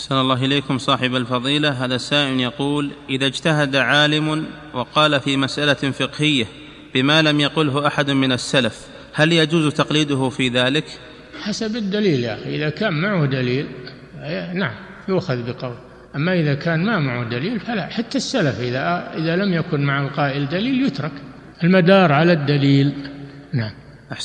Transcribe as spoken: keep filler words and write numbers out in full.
أحسن الله إليكم صاحب الفضيلة. هذا السائل يقول: إذا اجتهد عالم وقال في مسألة فقهية بما لم يقله أحد من السلف، هل يجوز تقليده في ذلك؟ حسب الدليل يا أخي، إذا كان معه دليل نعم يؤخذ بقول، أما إذا كان ما معه دليل فلا. حتى السلف إذا, إذا لم يكن مع القائل دليل يترك، المدار على الدليل. نعم.